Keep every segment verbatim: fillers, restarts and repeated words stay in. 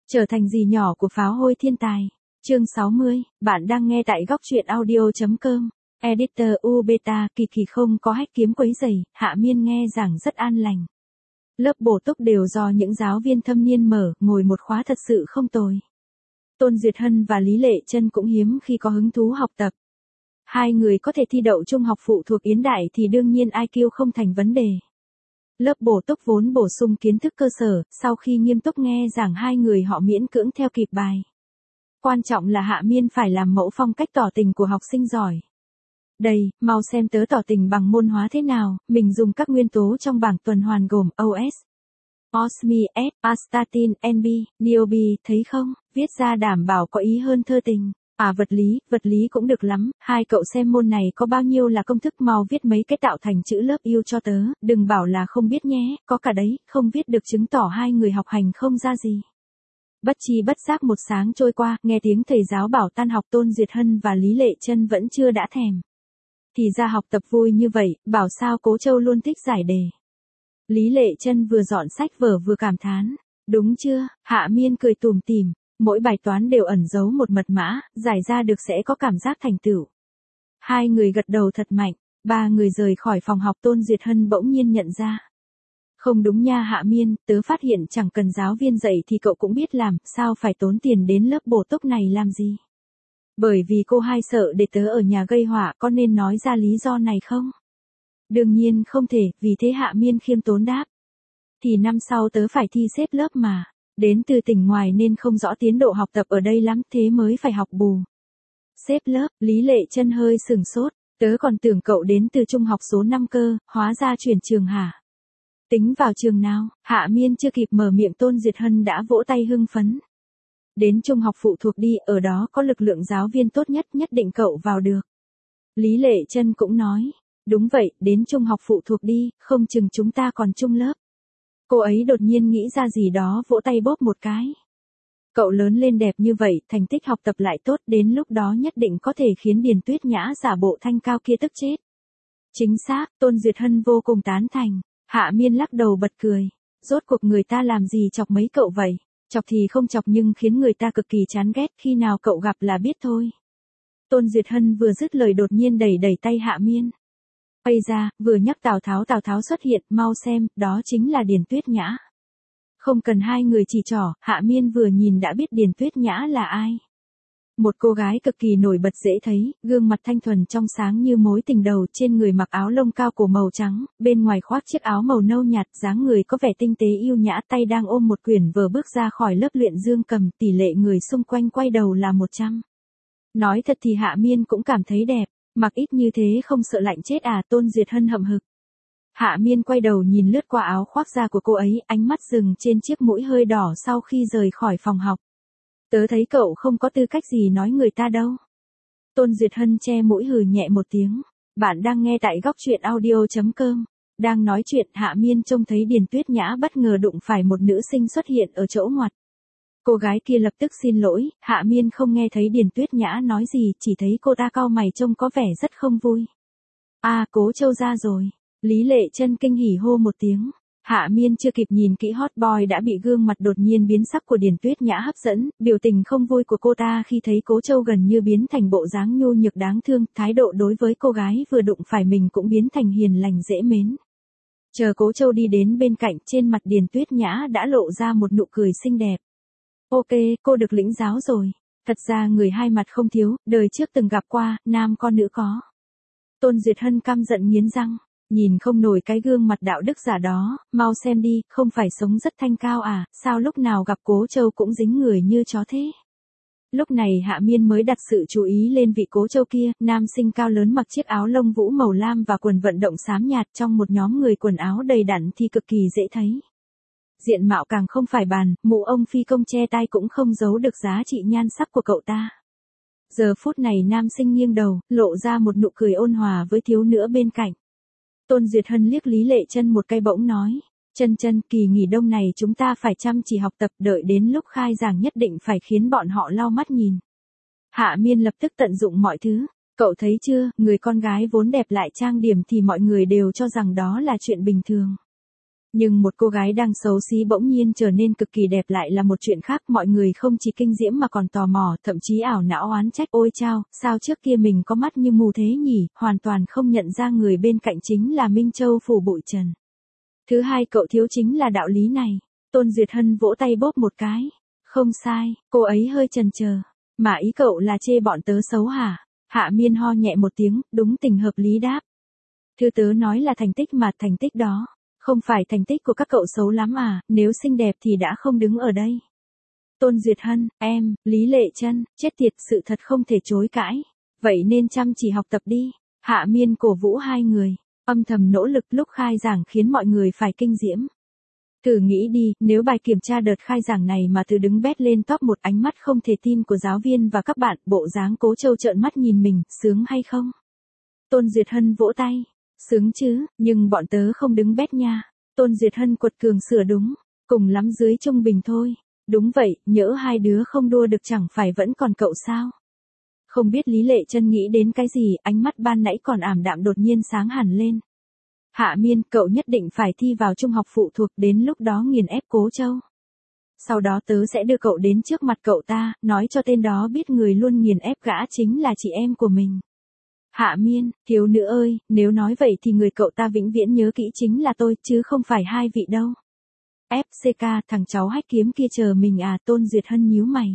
Trở thành dì nhỏ của pháo hôi thiên tài. Chương sáu mươi, bạn đang nghe tại góc truyện audio.com. Editor U Beta, Kỳ Kỳ không có hách kiếm quấy rầy, Hạ Miên nghe giảng rất an lành. Lớp bổ túc đều do những giáo viên thâm niên mở, ngồi một khóa thật sự không tồi. Tôn Duyệt Hân và Lý Lệ Chân cũng hiếm khi có hứng thú học tập. Hai người có thể thi đậu trung học phụ thuộc Yến Đại thì đương nhiên i kiu không thành vấn đề. Lớp bổ túc vốn bổ sung kiến thức cơ sở, sau khi nghiêm túc nghe giảng hai người họ miễn cưỡng theo kịp bài. Quan trọng là Hạ Miên phải làm mẫu phong cách tỏ tình của học sinh giỏi. Đây, mau xem tớ tỏ tình bằng môn hóa thế nào, mình dùng các nguyên tố trong bảng tuần hoàn gồm o ét, osmi, S, astatin, en bê, niobi, thấy không, viết ra đảm bảo có ý hơn thơ tình. À vật lý, vật lý cũng được lắm, hai cậu xem môn này có bao nhiêu là công thức, mau viết mấy cái tạo thành chữ love you cho tớ, đừng bảo là không biết nhé, có cả đấy, không viết được chứng tỏ hai người học hành không ra gì. Bất chi bất giác một sáng trôi qua, nghe tiếng thầy giáo bảo tan học, Tôn Duyệt Hân và Lý Lệ Chân vẫn chưa đã thèm. Thì ra học tập vui như vậy, bảo sao Cố Châu luôn thích giải đề. Lý Lệ Chân vừa dọn sách vở vừa cảm thán, đúng chưa, Hạ Miên cười tủm tỉm. Mỗi bài toán đều ẩn giấu một mật mã, giải ra được sẽ có cảm giác thành tựu. Hai người gật đầu thật mạnh, ba người rời khỏi phòng học. Tôn Duyệt Hân bỗng nhiên nhận ra. Không đúng nha Hạ Miên, tớ phát hiện chẳng cần giáo viên dạy thì cậu cũng biết làm, sao phải tốn tiền đến lớp bổ túc này làm gì? Bởi vì cô hai sợ để tớ ở nhà gây họa, có nên nói ra lý do này không? Đương nhiên không thể, vì thế Hạ Miên khiêm tốn đáp. Thì năm sau tớ phải thi xếp lớp mà. Đến từ tỉnh ngoài nên không rõ tiến độ học tập ở đây lắm, thế mới phải học bù. Xếp lớp, Lý Lệ Chân hơi sừng sốt, tớ còn tưởng cậu đến từ trung học số năm cơ, hóa ra chuyển trường hả? Tính vào trường nào? Hạ Miên chưa kịp mở miệng Tôn Duyệt Hân đã vỗ tay hưng phấn. Đến trung học phụ thuộc đi, ở đó có lực lượng giáo viên tốt nhất, nhất định cậu vào được. Lý Lệ Chân cũng nói, đúng vậy, đến trung học phụ thuộc đi, không chừng chúng ta còn chung lớp. Cô ấy đột nhiên nghĩ ra gì đó, vỗ tay bóp một cái. Cậu lớn lên đẹp như vậy, thành tích học tập lại tốt, đến lúc đó nhất định có thể khiến Điền Tuyết Nhã giả bộ thanh cao kia tức chết. Chính xác, Tôn Duyệt Hân vô cùng tán thành. Hạ Miên lắc đầu bật cười. Rốt cuộc người ta làm gì chọc mấy cậu vậy? Chọc thì không chọc nhưng khiến người ta cực kỳ chán ghét, khi nào cậu gặp là biết thôi. Tôn Duyệt Hân vừa dứt lời đột nhiên đẩy đẩy tay Hạ Miên. Ây ra, vừa nhắc Tào Tháo Tào Tháo xuất hiện, mau xem, đó chính là Điền Tuyết Nhã. Không cần hai người chỉ trỏ, Hạ Miên vừa nhìn đã biết Điền Tuyết Nhã là ai. Một cô gái cực kỳ nổi bật dễ thấy, gương mặt thanh thuần trong sáng như mối tình đầu, trên người mặc áo lông cao cổ màu trắng, bên ngoài khoác chiếc áo màu nâu nhạt, dáng người có vẻ tinh tế yêu nhã, tay đang ôm một quyển vở bước ra khỏi lớp luyện dương cầm, tỷ lệ người xung quanh quay đầu là một trăm. Nói thật thì Hạ Miên cũng cảm thấy đẹp. Mặc ít như thế không sợ lạnh chết à? Tôn Duyệt Hân hậm hực. Hạ Miên quay đầu nhìn lướt qua áo khoác da của cô ấy, ánh mắt dừng trên chiếc mũi hơi đỏ sau khi rời khỏi phòng học. Tớ thấy cậu không có tư cách gì nói người ta đâu. Tôn Duyệt Hân che mũi hừ nhẹ một tiếng. Bạn đang nghe tại góc truyện audio.com. Đang nói chuyện, Hạ Miên trông thấy Điền Tuyết Nhã bất ngờ đụng phải một nữ sinh xuất hiện ở chỗ ngoặt. Cô gái kia lập tức xin lỗi, Hạ Miên không nghe thấy Điền Tuyết Nhã nói gì, chỉ thấy cô ta cau mày trông có vẻ rất không vui. À, Cố Châu ra rồi. Lý Lệ Chân kinh hỉ hô một tiếng. Hạ Miên chưa kịp nhìn kỹ hot boy đã bị gương mặt đột nhiên biến sắc của Điền Tuyết Nhã hấp dẫn, biểu tình không vui của cô ta khi thấy Cố Châu gần như biến thành bộ dáng nhu nhược đáng thương, thái độ đối với cô gái vừa đụng phải mình cũng biến thành hiền lành dễ mến. Chờ Cố Châu đi đến bên cạnh, trên mặt Điền Tuyết Nhã đã lộ ra một nụ cười xinh đẹp. Ok, cô được lĩnh giáo rồi. Thật ra người hai mặt không thiếu, đời trước từng gặp qua, nam có nữ có. Tôn Duyệt Hân căm giận nghiến răng, nhìn không nổi cái gương mặt đạo đức giả đó, mau xem đi, không phải sống rất thanh cao à, sao lúc nào gặp Cố Châu cũng dính người như chó thế. Lúc này Hạ Miên mới đặt sự chú ý lên vị Cố Châu kia, nam sinh cao lớn mặc chiếc áo lông vũ màu lam và quần vận động xám nhạt, trong một nhóm người quần áo đầy đặn thì cực kỳ dễ thấy. Diện mạo càng không phải bàn, mũ ông phi công che tai cũng không giấu được giá trị nhan sắc của cậu ta. Giờ phút này nam sinh nghiêng đầu, lộ ra một nụ cười ôn hòa với thiếu nữ bên cạnh. Tôn Duyệt Hân liếc Lý Lệ Chân một cái bỗng nói, Chân Chân, kỳ nghỉ đông này chúng ta phải chăm chỉ học tập, đợi đến lúc khai giảng nhất định phải khiến bọn họ lau mắt nhìn. Hạ Miên lập tức tận dụng mọi thứ, cậu thấy chưa, người con gái vốn đẹp lại trang điểm thì mọi người đều cho rằng đó là chuyện bình thường. Nhưng một cô gái đang xấu xí bỗng nhiên trở nên cực kỳ đẹp lại là một chuyện khác, mọi người không chỉ kinh diễm mà còn tò mò, thậm chí ảo não oán trách, ôi chao, sao trước kia mình có mắt như mù thế nhỉ, hoàn toàn không nhận ra người bên cạnh chính là Minh Châu phủ bụi trần. Thứ hai cậu thiếu chính là đạo lý này. Tôn Duyệt Hân vỗ tay bóp một cái. Không sai, cô ấy hơi chần chờ. Mà ý cậu là chê bọn tớ xấu hả? Hạ Miên ho nhẹ một tiếng, đúng tình hợp lý đáp. Thư tớ nói là thành tích mà, thành tích đó. Không phải thành tích của các cậu xấu lắm à, nếu xinh đẹp thì đã không đứng ở đây. Tôn Duyệt Hân, em, Lý Lệ Trân, chết tiệt, sự thật không thể chối cãi. Vậy nên chăm chỉ học tập đi. Hạ Miên cổ vũ hai người, âm thầm nỗ lực lúc khai giảng khiến mọi người phải kinh diễm. Thử nghĩ đi, nếu bài kiểm tra đợt khai giảng này mà từ đứng bét lên top một, ánh mắt không thể tin của giáo viên và các bạn, bộ dáng Cố Châu trợn mắt nhìn mình, sướng hay không? Tôn Duyệt Hân vỗ tay. Sướng chứ, nhưng bọn tớ không đứng bét nha. Tôn Duyệt Hân quật cường sửa đúng, cùng lắm dưới trung bình thôi. Đúng vậy, nhỡ hai đứa không đua được chẳng phải vẫn còn cậu sao? Không biết Lý Lệ Trân nghĩ đến cái gì, ánh mắt ban nãy còn ảm đạm đột nhiên sáng hẳn lên. Hạ Miên, cậu nhất định phải thi vào trung học phụ thuộc, đến lúc đó nghiền ép Cố Châu. Sau đó tớ sẽ đưa cậu đến trước mặt cậu ta, nói cho tên đó biết người luôn nghiền ép gã chính là chị em của mình. Hạ Miên, thiếu nữ ơi, nếu nói vậy thì người cậu ta vĩnh viễn nhớ kỹ chính là tôi, chứ không phải hai vị đâu. ép xê ca, thằng cháu hách kiếm kia chờ mình à? Tôn Duyệt Hân nhíu mày.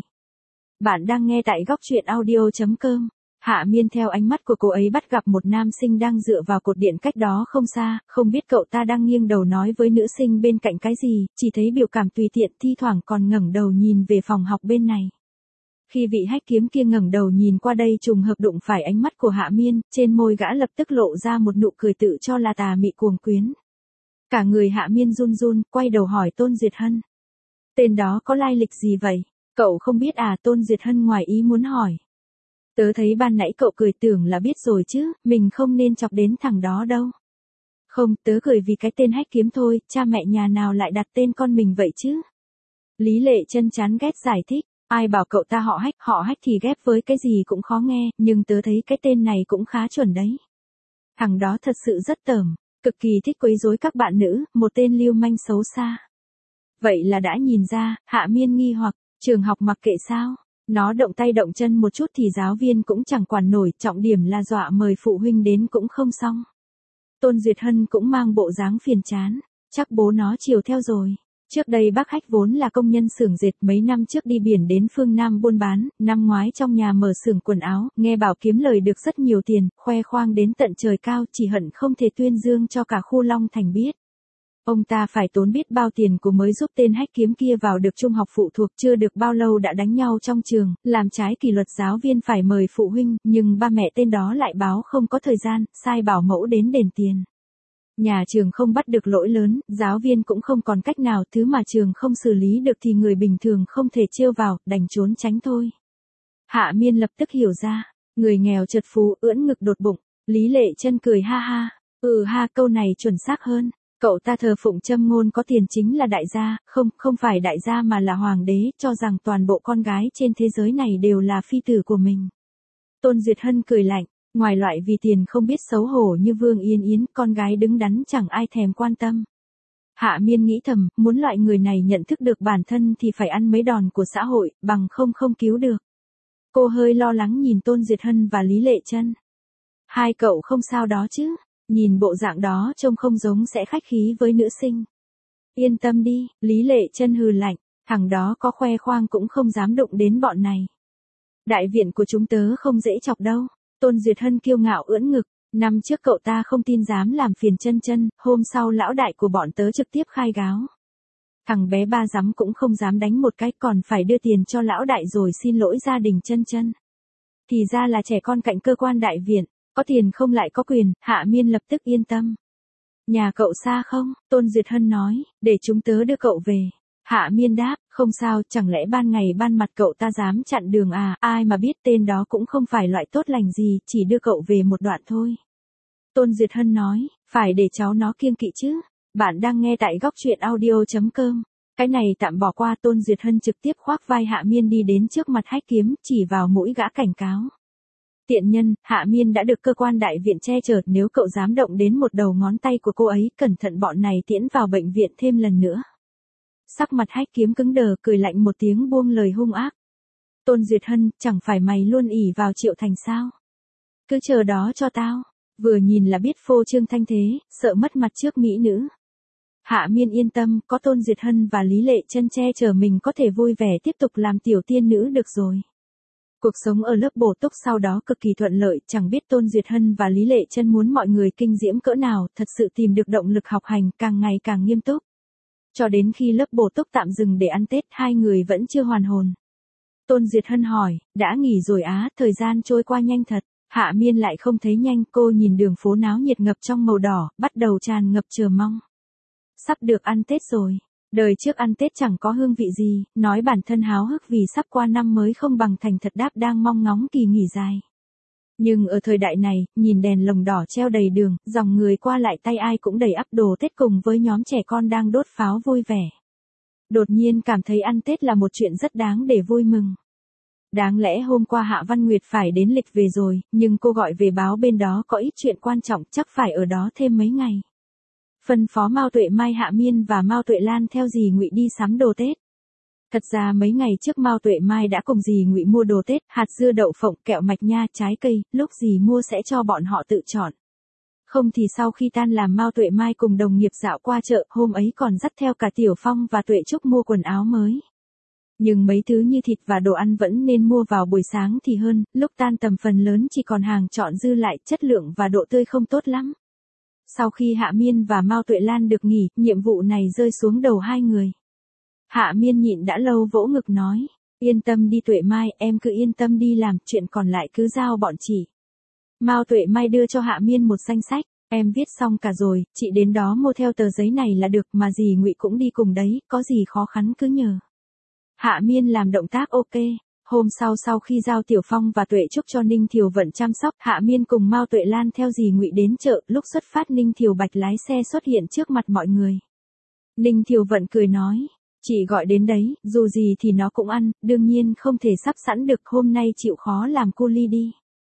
Bạn đang nghe tại góc truyện audio chấm com. Hạ Miên theo ánh mắt của cô ấy bắt gặp một nam sinh đang dựa vào cột điện cách đó không xa, không biết cậu ta đang nghiêng đầu nói với nữ sinh bên cạnh cái gì, chỉ thấy biểu cảm tùy tiện, thi thoảng còn ngẩng đầu nhìn về phòng học bên này. Khi vị hách kiếm kia ngẩng đầu nhìn qua đây trùng hợp đụng phải ánh mắt của Hạ Miên, trên môi gã lập tức lộ ra một nụ cười tự cho là tà mị cuồng quyến. Cả người Hạ Miên run run, quay đầu hỏi Tôn Duyệt Hân. Tên đó có lai lịch gì vậy? Cậu không biết à? Tôn Duyệt Hân ngoài ý muốn hỏi. Tớ thấy ban nãy cậu cười tưởng là biết rồi chứ, mình không nên chọc đến thằng đó đâu. Không, tớ cười vì cái tên hách kiếm thôi, cha mẹ nhà nào lại đặt tên con mình vậy chứ? Lý Lệ Trân chán ghét giải thích. Ai bảo cậu ta họ hách, họ hách thì ghép với cái gì cũng khó nghe, nhưng tớ thấy cái tên này cũng khá chuẩn đấy. Thằng đó thật sự rất tởm, cực kỳ thích quấy rối các bạn nữ, một tên lưu manh xấu xa. Vậy là đã nhìn ra, Hạ Miên nghi hoặc, trường học mặc kệ sao? Nó động tay động chân một chút thì giáo viên cũng chẳng quản nổi, trọng điểm là dọa mời phụ huynh đến cũng không xong. Tôn Duyệt Hân cũng mang bộ dáng phiền chán, chắc bố nó chiều theo rồi. Trước đây bác Hách vốn là công nhân xưởng dệt, mấy năm trước đi biển đến phương Nam buôn bán, năm ngoái trong nhà mở xưởng quần áo, nghe bảo kiếm lời được rất nhiều tiền, khoe khoang đến tận trời cao, chỉ hận không thể tuyên dương cho cả khu Long Thành biết. Ông ta phải tốn biết bao tiền của mới giúp tên hách kiếm kia vào được trung học phụ thuộc, chưa được bao lâu đã đánh nhau trong trường, làm trái kỷ luật giáo viên phải mời phụ huynh, nhưng ba mẹ tên đó lại báo không có thời gian, sai bảo mẫu đến đền tiền. Nhà trường không bắt được lỗi lớn, giáo viên cũng không còn cách nào, thứ mà trường không xử lý được thì người bình thường không thể trêu vào, đành trốn tránh thôi. Hạ Miên lập tức hiểu ra, người nghèo chợt phú, ưỡn ngực đột bụng. Lý Lệ Trân cười ha ha, ừ ha, câu này chuẩn xác hơn. Cậu ta thờ phụng châm ngôn có tiền chính là đại gia, không, không phải đại gia mà là hoàng đế, cho rằng toàn bộ con gái trên thế giới này đều là phi tử của mình. Tôn Duyệt Hân cười lạnh. Ngoài loại vì tiền không biết xấu hổ như Vương Yên Yến, con gái đứng đắn chẳng ai thèm quan tâm. Hạ Miên nghĩ thầm, muốn loại người này nhận thức được bản thân thì phải ăn mấy đòn của xã hội, bằng không không cứu được. Cô hơi lo lắng nhìn Tôn Duyệt Hân và Lý Lệ Trân. Hai cậu không sao đó chứ? Nhìn bộ dạng đó trông không giống sẽ khách khí với nữ sinh. Yên tâm đi, Lý Lệ Trân hừ lạnh, thằng đó có khoe khoang cũng không dám đụng đến bọn này. Đại viện của chúng tớ không dễ chọc đâu. Tôn Duyệt Hân kiêu ngạo ưỡn ngực, năm trước cậu ta không tin dám làm phiền Chân Chân, hôm sau lão đại của bọn tớ trực tiếp khai gáo. Thằng bé ba dám cũng không dám đánh một cái, còn phải đưa tiền cho lão đại rồi xin lỗi gia đình Chân Chân. Thì ra là trẻ con cạnh cơ quan đại viện, có tiền không lại có quyền. Hạ Miên lập tức yên tâm. Nhà cậu xa không? Tôn Duyệt Hân nói, để chúng tớ đưa cậu về. Hạ Miên đáp, không sao, chẳng lẽ ban ngày ban mặt cậu ta dám chặn đường à, ai mà biết, tên đó cũng không phải loại tốt lành gì, chỉ đưa cậu về một đoạn thôi. Tôn Duyệt Hân nói, phải để cháu nó kiêng kỵ chứ. Bạn đang nghe tại góc truyện audio chấm com. Cái này tạm bỏ qua. Tôn Duyệt Hân trực tiếp khoác vai Hạ Miên đi đến trước mặt hách kiếm, chỉ vào mũi gã cảnh cáo. Tiện nhân, Hạ Miên đã được cơ quan đại viện che chở, nếu cậu dám động đến một đầu ngón tay của cô ấy, cẩn thận bọn này tiễn vào bệnh viện thêm lần nữa. Sắc mặt Hách Kiếm cứng đờ, cười lạnh một tiếng buông lời hung ác. Tôn Duyệt Hân, chẳng phải mày luôn ỷ vào Triệu Thành sao? Cứ chờ đó cho tao. Vừa nhìn là biết phô trương thanh thế, sợ mất mặt trước mỹ nữ. Hạ Miên yên tâm, có Tôn Duyệt Hân và Lý Lệ Chân che chở mình có thể vui vẻ tiếp tục làm tiểu tiên nữ được rồi. Cuộc sống ở lớp bổ túc sau đó cực kỳ thuận lợi, chẳng biết Tôn Duyệt Hân và Lý Lệ Chân muốn mọi người kinh diễm cỡ nào, thật sự tìm được động lực học hành, càng ngày càng nghiêm túc. Cho đến khi lớp bổ túc tạm dừng để ăn Tết, hai người vẫn chưa hoàn hồn. Tôn Duyệt Hân hỏi, đã nghỉ rồi á, thời gian trôi qua nhanh thật. Hạ Miên lại không thấy nhanh, cô nhìn đường phố náo nhiệt ngập trong màu đỏ, bắt đầu tràn ngập chờ mong. Sắp được ăn Tết rồi. Đời trước ăn Tết chẳng có hương vị gì, nói bản thân háo hức vì sắp qua năm mới không bằng thành thật đáp đang mong ngóng kỳ nghỉ dài. Nhưng ở thời đại này, nhìn đèn lồng đỏ treo đầy đường, dòng người qua lại tay ai cũng đầy ắp đồ Tết cùng với nhóm trẻ con đang đốt pháo vui vẻ. Đột nhiên cảm thấy ăn Tết là một chuyện rất đáng để vui mừng. Đáng lẽ hôm qua Hạ Văn Nguyệt phải đến lịch về rồi, nhưng cô gọi về báo bên đó có ít chuyện quan trọng, chắc phải ở đó thêm mấy ngày. Phân phó Mao Tuệ Mai, Hạ Miên và Mao Tuệ Lan theo dì Ngụy đi sắm đồ Tết. Thật ra mấy ngày trước Mao Tuệ Mai đã cùng dì Ngụy mua đồ Tết, hạt dưa đậu phộng, kẹo mạch nha, trái cây, lúc dì mua sẽ cho bọn họ tự chọn. Không thì sau khi tan làm Mao Tuệ Mai cùng đồng nghiệp dạo qua chợ, hôm ấy còn dắt theo cả Tiểu Phong và Tuệ Trúc mua quần áo mới. Nhưng mấy thứ như thịt và đồ ăn vẫn nên mua vào buổi sáng thì hơn, lúc tan tầm phần lớn chỉ còn hàng chọn dư lại, chất lượng và độ tươi không tốt lắm. Sau khi Hạ Miên và Mao Tuệ Lan được nghỉ, nhiệm vụ này rơi xuống đầu hai người. Hạ Miên nhịn đã lâu vỗ ngực nói, yên tâm đi Tuệ Mai, em cứ yên tâm đi làm, chuyện còn lại cứ giao bọn chị. Mao Tuệ Mai đưa cho Hạ Miên một danh sách, em viết xong cả rồi, chị đến đó mua theo tờ giấy này là được, mà dì Ngụy cũng đi cùng đấy, có gì khó khăn cứ nhờ. Hạ Miên làm động tác ok. Hôm sau sau khi giao Tiểu Phong và Tuệ Trúc cho Ninh Thiều Vận chăm sóc, Hạ Miên cùng Mao Tuệ Lan theo dì Ngụy đến chợ, lúc xuất phát Ninh Thiều Bạch lái xe xuất hiện trước mặt mọi người. Ninh Thiều Vận cười nói, chị gọi đến đấy, dù gì thì nó cũng ăn, đương nhiên không thể sắp sẵn được, hôm nay chịu khó làm cu li đi.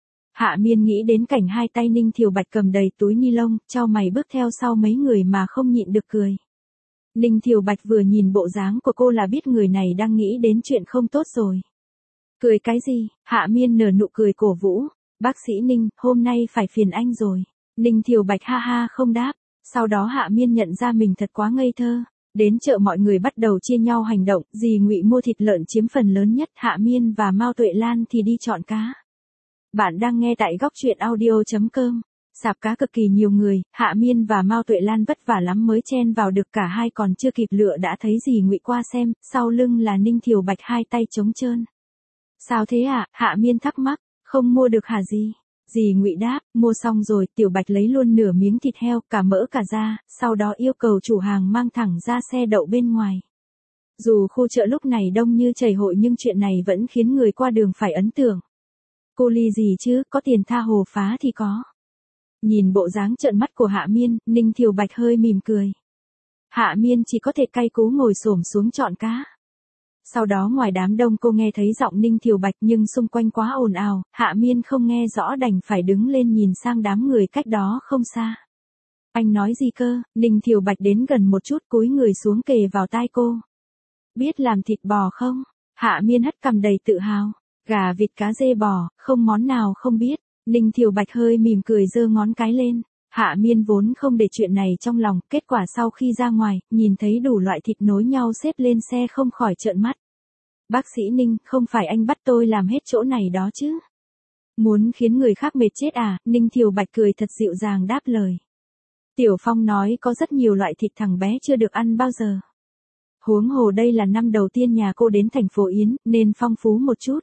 Hạ Miên nghĩ đến cảnh hai tay Ninh Thiều Bạch cầm đầy túi ni lông, chau mày bước theo sau mấy người mà không nhịn được cười. Ninh Thiều Bạch vừa nhìn bộ dáng của cô là biết người này đang nghĩ đến chuyện không tốt rồi. Cười cái gì? Hạ Miên nở nụ cười cổ vũ. Bác sĩ Ninh, hôm nay phải phiền anh rồi. Ninh Thiều Bạch ha ha không đáp. Sau đó Hạ Miên nhận ra mình thật quá ngây thơ. Đến chợ mọi người bắt đầu chia nhau hành động, dì Ngụy mua thịt lợn chiếm phần lớn nhất, Hạ Miên và Mao Tuệ Lan thì đi chọn cá. Bạn đang nghe tại góc truyện audio chấm com. Sạp cá cực kỳ nhiều người, Hạ Miên và Mao Tuệ Lan vất vả lắm mới chen vào được, cả hai còn chưa kịp lựa đã thấy dì Ngụy qua xem, sau lưng là Ninh Thiều Bạch hai tay trống trơn. Sao thế ạ? À? Hạ Miên thắc mắc, không mua được hả gì? Dì Ngụy đáp, mua xong rồi, Tiểu Bạch lấy luôn nửa miếng thịt heo, cả mỡ cả da, sau đó yêu cầu chủ hàng mang thẳng ra xe đậu bên ngoài. Dù khu chợ lúc này đông như chảy hội nhưng chuyện này vẫn khiến người qua đường phải ấn tượng. Cô ly gì chứ, có tiền tha hồ phá thì có. Nhìn bộ dáng trợn mắt của Hạ Miên, Ninh Thiều Bạch hơi mỉm cười. Hạ Miên chỉ có thể cay cú ngồi xổm xuống chọn cá. Sau đó ngoài đám đông cô nghe thấy giọng Ninh Thiều Bạch nhưng xung quanh quá ồn ào, Hạ Miên không nghe rõ đành phải đứng lên nhìn sang đám người cách đó không xa. Anh nói gì cơ? Ninh Thiều Bạch đến gần một chút cúi người xuống kề vào tai cô. Biết làm thịt bò không? Hạ Miên hất cằm đầy tự hào. Gà vịt cá dê bò, không món nào không biết. Ninh Thiều Bạch hơi mỉm cười giơ ngón cái lên. Hạ Miên vốn không để chuyện này trong lòng, kết quả sau khi ra ngoài, nhìn thấy đủ loại thịt nối nhau xếp lên xe không khỏi trợn mắt. Bác sĩ Ninh, không phải anh bắt tôi làm hết chỗ này đó chứ? Muốn khiến người khác mệt chết à? Ninh Thiều Bạch cười thật dịu dàng đáp lời. Tiểu Phong nói có rất nhiều loại thịt thằng bé chưa được ăn bao giờ. Huống hồ đây là năm đầu tiên nhà cô đến thành phố Yến, nên phong phú một chút.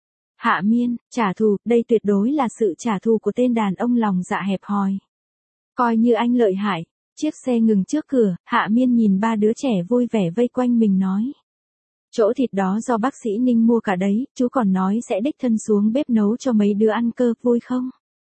Hạ Miên, trả thù, đây tuyệt đối là sự trả thù của tên đàn ông lòng dạ hẹp hòi. Coi như anh lợi hại. Chiếc xe ngừng trước cửa, Hạ Miên nhìn ba đứa trẻ vui vẻ vây quanh mình nói. Chỗ thịt đó do bác sĩ Ninh mua cả đấy, chú còn nói sẽ đích thân xuống bếp nấu cho mấy đứa ăn cơ, vui không?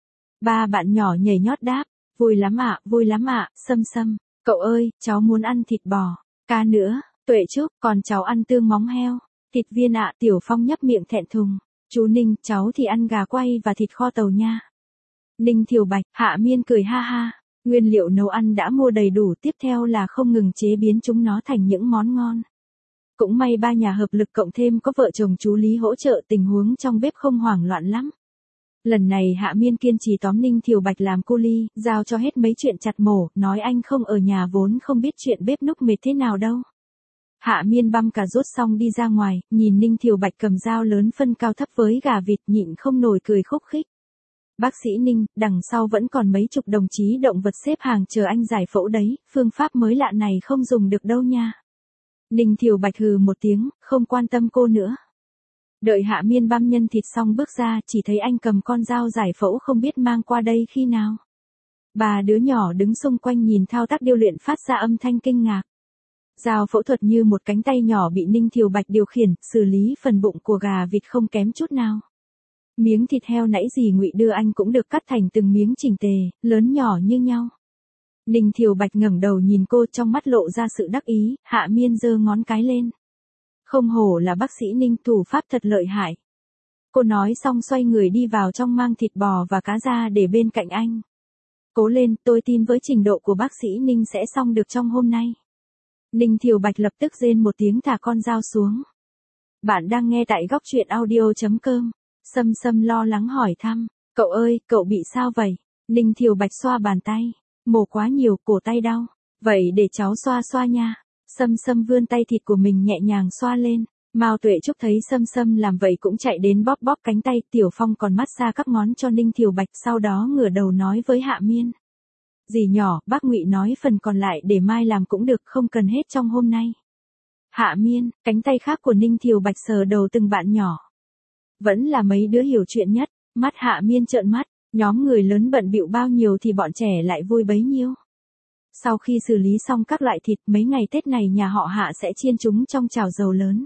Ba bạn nhỏ nhảy nhót đáp, vui lắm ạ, vui lắm ạ, Sâm Sâm, cậu ơi, cháu muốn ăn thịt bò, cá nữa, Tuệ Trúc, còn cháu ăn tương móng heo, thịt viên ạ, Tiểu Phong nhấp miệng thẹn thùng. Chú Ninh, cháu thì ăn gà quay và thịt kho tàu nha. Ninh Thiều Bạch, Hạ Miên cười ha ha. Nguyên liệu nấu ăn đã mua đầy đủ, tiếp theo là không ngừng chế biến chúng nó thành những món ngon. Cũng may ba nhà hợp lực cộng thêm có vợ chồng chú Lý hỗ trợ, tình huống trong bếp không hoảng loạn lắm. Lần này Hạ Miên kiên trì tóm Ninh Thiều Bạch làm cu li, giao cho hết mấy chuyện chặt mổ, nói anh không ở nhà vốn không biết chuyện bếp núc mệt thế nào đâu. Hạ Miên băm cà rốt xong đi ra ngoài, nhìn Ninh Thiều Bạch cầm dao lớn phân cao thấp với gà vịt, nhịn không nổi cười khúc khích. Bác sĩ Ninh, đằng sau vẫn còn mấy chục đồng chí động vật xếp hàng chờ anh giải phẫu đấy, phương pháp mới lạ này không dùng được đâu nha. Ninh Thiều Bạch hừ một tiếng, không quan tâm cô nữa. Đợi Hạ Miên băm nhân thịt xong bước ra, chỉ thấy anh cầm con dao giải phẫu không biết mang qua đây khi nào. Ba đứa nhỏ đứng xung quanh nhìn thao tác điêu luyện phát ra âm thanh kinh ngạc. Dao phẫu thuật như một cánh tay nhỏ bị Ninh Thiều Bạch điều khiển, xử lý phần bụng của gà vịt không kém chút nào. Miếng thịt heo nãy dì Ngụy đưa anh cũng được cắt thành từng miếng chỉnh tề, lớn nhỏ như nhau. Ninh Thiều Bạch ngẩng đầu nhìn cô, trong mắt lộ ra sự đắc ý. Hạ Miên giơ ngón cái lên. Không hổ là bác sĩ Ninh, thủ pháp thật lợi hại. Cô nói xong xoay người đi vào trong mang thịt bò và cá ra để bên cạnh anh. Cố lên, tôi tin với trình độ của bác sĩ Ninh sẽ xong được trong hôm nay. Ninh Thiều Bạch lập tức rên một tiếng thả con dao xuống. Bạn đang nghe tại góc truyện audio chấm com. Sâm Sâm lo lắng hỏi thăm. Cậu ơi, cậu bị sao vậy? Ninh Thiều Bạch xoa bàn tay. Mổ quá nhiều, cổ tay đau. Vậy để cháu xoa xoa nha. Sâm Sâm vươn tay thịt của mình nhẹ nhàng xoa lên. Mao Tuệ Trúc thấy Sâm Sâm làm vậy cũng chạy đến bóp bóp cánh tay. Tiểu Phong còn massage các ngón cho Ninh Thiều Bạch, sau đó ngửa đầu nói với Hạ Miên. Dì nhỏ, bác Ngụy nói phần còn lại để mai làm cũng được, không cần hết trong hôm nay. Hạ Miên, cánh tay khác của Ninh Thiều Bạch sờ đầu từng bạn nhỏ. Vẫn là mấy đứa hiểu chuyện nhất. Mắt Hạ Miên trợn mắt, nhóm người lớn bận bịu bao nhiêu thì bọn trẻ lại vui bấy nhiêu. Sau khi xử lý xong các loại thịt, mấy ngày Tết này nhà họ Hạ sẽ chiên chúng trong chảo dầu lớn.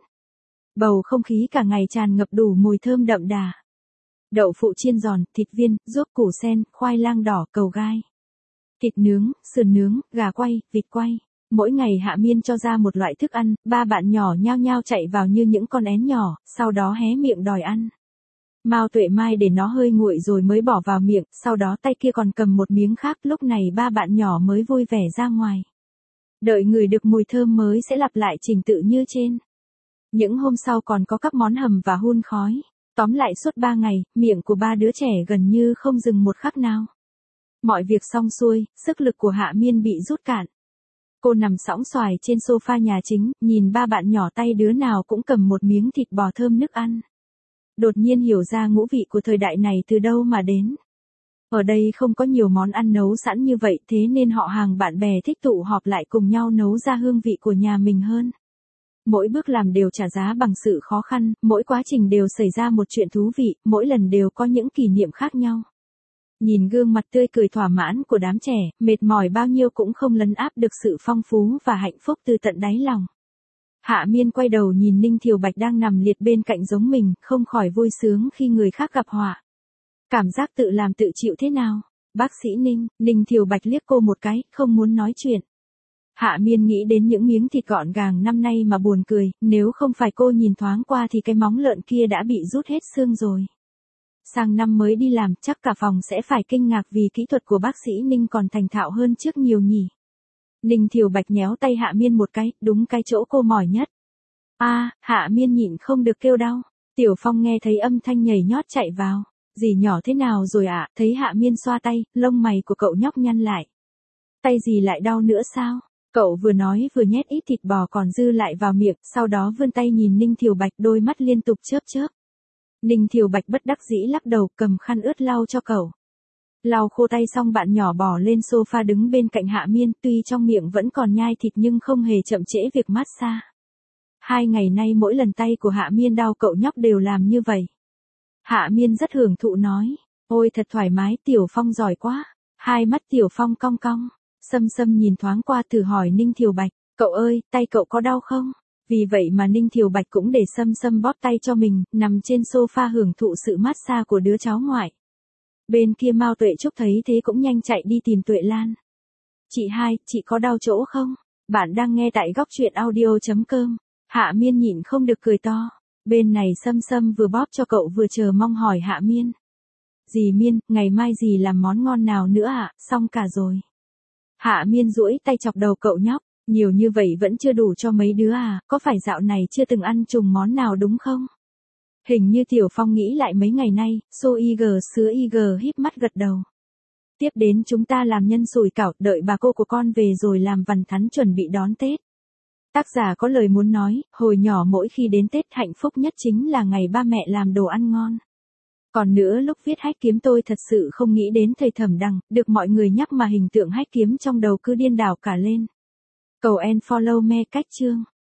Bầu không khí cả ngày tràn ngập đủ mùi thơm đậm đà. Đậu phụ chiên giòn, thịt viên, ruốc củ sen, khoai lang đỏ, cầu gai. Thịt nướng, sườn nướng, gà quay, vịt quay. Mỗi ngày Hạ Miên cho ra một loại thức ăn, ba bạn nhỏ nhao nhao chạy vào như những con én nhỏ, sau đó hé miệng đòi ăn. Mao Tuệ Mai để nó hơi nguội rồi mới bỏ vào miệng, sau đó tay kia còn cầm một miếng khác, lúc này ba bạn nhỏ mới vui vẻ ra ngoài. Đợi ngửi được mùi thơm mới sẽ lặp lại trình tự như trên. Những hôm sau còn có các món hầm và hun khói. Tóm lại suốt ba ngày, miệng của ba đứa trẻ gần như không dừng một khắc nào. Mọi việc xong xuôi, sức lực của Hạ Miên bị rút cạn. Cô nằm sõng xoài trên sofa nhà chính, nhìn ba bạn nhỏ tay đứa nào cũng cầm một miếng thịt bò thơm nức ăn. Đột nhiên hiểu ra ngũ vị của thời đại này từ đâu mà đến. Ở đây không có nhiều món ăn nấu sẵn như vậy, thế nên họ hàng bạn bè thích tụ họp lại cùng nhau nấu ra hương vị của nhà mình hơn. Mỗi bước làm đều trả giá bằng sự khó khăn, mỗi quá trình đều xảy ra một chuyện thú vị, mỗi lần đều có những kỷ niệm khác nhau. Nhìn gương mặt tươi cười thỏa mãn của đám trẻ, mệt mỏi bao nhiêu cũng không lấn áp được sự phong phú và hạnh phúc từ tận đáy lòng. Hạ Miên quay đầu nhìn Ninh Thiều Bạch đang nằm liệt bên cạnh giống mình, không khỏi vui sướng khi người khác gặp họa. Cảm giác tự làm tự chịu thế nào? Bác sĩ Ninh, Ninh Thiều Bạch liếc cô một cái, không muốn nói chuyện. Hạ Miên nghĩ đến những miếng thịt gọn gàng năm nay mà buồn cười, nếu không phải cô nhìn thoáng qua thì cái móng lợn kia đã bị rút hết xương rồi. Sang năm mới đi làm, chắc cả phòng sẽ phải kinh ngạc vì kỹ thuật của bác sĩ Ninh còn thành thạo hơn trước nhiều nhỉ. Ninh Thiều Bạch nhéo tay Hạ Miên một cái, đúng cái chỗ cô mỏi nhất. A, à, Hạ Miên nhịn không được kêu đau. Tiểu Phong nghe thấy âm thanh nhảy nhót chạy vào. Dì nhỏ thế nào rồi ạ? À? Thấy Hạ Miên xoa tay, lông mày của cậu nhóc nhăn lại. Tay dì lại đau nữa sao? Cậu vừa nói vừa nhét ít thịt bò còn dư lại vào miệng, sau đó vươn tay nhìn Ninh Thiều Bạch, đôi mắt liên tục chớp chớp. Ninh Thiều Bạch bất đắc dĩ lắc đầu, cầm khăn ướt lau cho cậu. Lau khô tay xong bạn nhỏ bò lên sofa đứng bên cạnh Hạ Miên, tuy trong miệng vẫn còn nhai thịt nhưng không hề chậm trễ việc massage. Hai ngày nay mỗi lần tay của Hạ Miên đau cậu nhóc đều làm như vậy. Hạ Miên rất hưởng thụ nói, ôi thật thoải mái, Tiểu Phong giỏi quá. Hai mắt Tiểu Phong cong cong. Sâm Sâm nhìn thoáng qua thử hỏi Ninh Thiều Bạch, cậu ơi, tay cậu có đau không? Vì vậy mà Ninh Thiều Bạch cũng để Sâm Sâm bóp tay cho mình, nằm trên sofa hưởng thụ sự massage của đứa cháu ngoại. Bên kia Mao Tuệ Trúc thấy thế cũng nhanh chạy đi tìm Tuệ Lan. Chị hai, chị có đau chỗ không? Bạn đang nghe tại góc truyện audio chấm com. Hạ Miên nhịn không được cười to. Bên này Sâm Sâm vừa bóp cho cậu vừa chờ mong hỏi Hạ Miên. Dì Miên, ngày mai dì làm món ngon nào nữa ạ, xong cả rồi. Hạ Miên duỗi tay chọc đầu cậu nhóc, nhiều như vậy vẫn chưa đủ cho mấy đứa à, có phải dạo này chưa từng ăn trùng món nào đúng không? Hình như Tiểu Phong nghĩ lại mấy ngày nay, xô y gờ sứa y gờ híp mắt gật đầu. Tiếp đến chúng ta làm nhân sủi cảo, đợi bà cô của con về rồi làm vằn thắn chuẩn bị đón Tết. Tác giả có lời muốn nói, hồi nhỏ mỗi khi đến Tết hạnh phúc nhất chính là ngày ba mẹ làm đồ ăn ngon. Còn nữa lúc viết Hách Kiếm tôi thật sự không nghĩ đến thầy Thẩm Đằng, được mọi người nhắc mà hình tượng Hách Kiếm trong đầu cứ điên đảo cả lên. Cầu and follow me cách chương.